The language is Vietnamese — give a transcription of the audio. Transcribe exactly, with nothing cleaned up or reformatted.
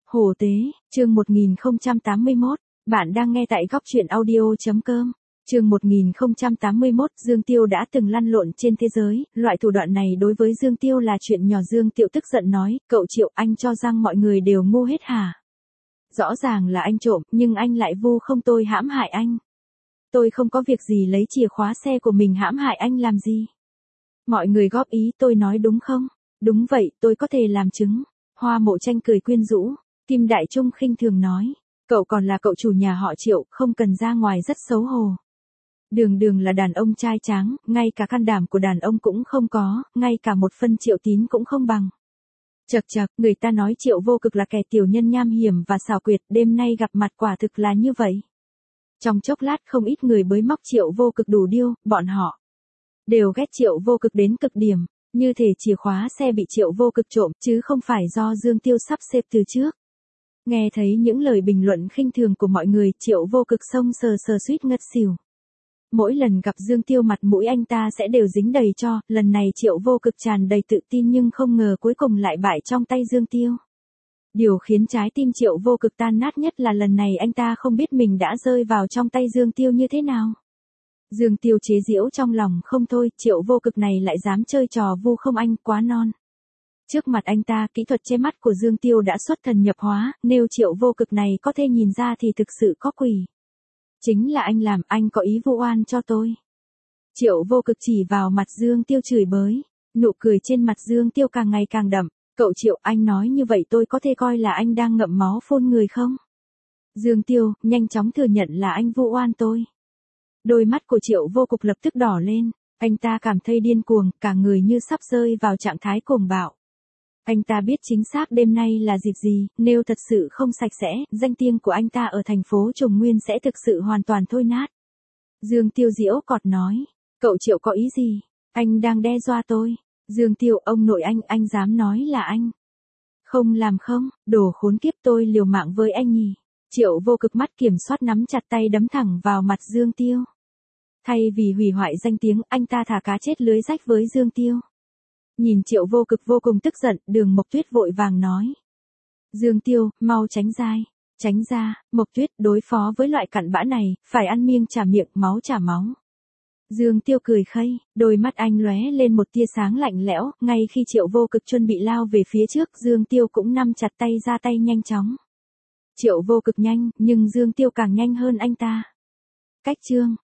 Hồ Tế, chương một nghìn không trăm tám mươi mốt, bạn đang nghe tại góc truyện audio.com. Chương một nghìn không trăm tám mươi mốt, Dương Tiêu đã từng lăn lộn trên thế giới, loại thủ đoạn này đối với Dương Tiêu là chuyện nhỏ. Dương Tiêu tức giận nói, cậu Triệu, anh cho rằng mọi người đều ngu hết hả? Rõ ràng là anh trộm, nhưng anh lại vu không tôi hãm hại anh. Tôi không có việc gì lấy chìa khóa xe của mình hãm hại anh làm gì? Mọi người góp ý, tôi nói đúng không? Đúng vậy, tôi có thể làm chứng. Hoa Mộ Tranh cười quyến rũ. Kim Đại Trung khinh thường nói, cậu còn là cậu chủ nhà họ Triệu, không cần ra ngoài rất xấu hổ. Đường Đường là đàn ông trai tráng, ngay cả can đảm của đàn ông cũng không có, ngay cả một phân Triệu Tín cũng không bằng. Chậc chậc, người ta nói Triệu Vô Cực là kẻ tiểu nhân nham hiểm và xảo quyệt, đêm nay gặp mặt quả thực là như vậy. Trong chốc lát không ít người bới móc Triệu Vô Cực đủ điêu, bọn họ đều ghét Triệu Vô Cực đến cực điểm, như thể chìa khóa xe bị Triệu Vô Cực trộm, chứ không phải do Dương Tiêu sắp xếp từ trước. Nghe thấy những lời bình luận khinh thường của mọi người, Triệu Vô Cực xông sờ sờ suýt ngất xỉu. Mỗi lần gặp Dương Tiêu mặt mũi anh ta sẽ đều dính đầy cho, lần này Triệu Vô Cực tràn đầy tự tin nhưng không ngờ cuối cùng lại bại trong tay Dương Tiêu. Điều khiến trái tim Triệu Vô Cực tan nát nhất là lần này anh ta không biết mình đã rơi vào trong tay Dương Tiêu như thế nào. Dương Tiêu chế giễu trong lòng không thôi, Triệu Vô Cực này lại dám chơi trò vu không anh, quá non. Trước mặt anh ta, kỹ thuật che mắt của Dương Tiêu đã xuất thần nhập hóa, nếu Triệu Vô Cực này có thể nhìn ra thì thực sự có quỷ. Chính là anh làm, anh có ý vu oan cho tôi. Triệu Vô Cực chỉ vào mặt Dương Tiêu chửi bới, nụ cười trên mặt Dương Tiêu càng ngày càng đậm. Cậu Triệu, anh nói như vậy tôi có thể coi là anh đang ngậm máu phun người không? Dương Tiêu, nhanh chóng thừa nhận là anh vu oan tôi. Đôi mắt của Triệu Vô Cực lập tức đỏ lên, anh ta cảm thấy điên cuồng, cả người như sắp rơi vào trạng thái cuồng bạo. Anh ta biết chính xác đêm nay là dịp gì, nếu thật sự không sạch sẽ, danh tiếng của anh ta ở thành phố Trùng Nguyên sẽ thực sự hoàn toàn thôi nát. Dương Tiêu giễu cọt nói, cậu Triệu có ý gì? Anh đang đe dọa tôi. Dương Tiêu, ông nội anh, anh dám nói là anh. Không làm không, đồ khốn kiếp, tôi liều mạng với anh nhỉ. Triệu Vô Cực mắt kiểm soát nắm chặt tay đấm thẳng vào mặt Dương Tiêu. Thay vì hủy hoại danh tiếng, anh ta thả cá chết lưới rách với Dương Tiêu. Nhìn Triệu Vô Cực vô cùng tức giận, Đường Mộc Tuyết vội vàng nói. Dương Tiêu, mau tránh dai, tránh ra, Mộc Tuyết, đối phó với loại cặn bã này, phải ăn miêng trả miệng, máu trả máu. Dương Tiêu cười khây, đôi mắt anh lóe lên một tia sáng lạnh lẽo, ngay khi Triệu Vô Cực chuẩn bị lao về phía trước, Dương Tiêu cũng nắm chặt tay ra tay nhanh chóng. Triệu Vô Cực nhanh, nhưng Dương Tiêu càng nhanh hơn anh ta. Cách chương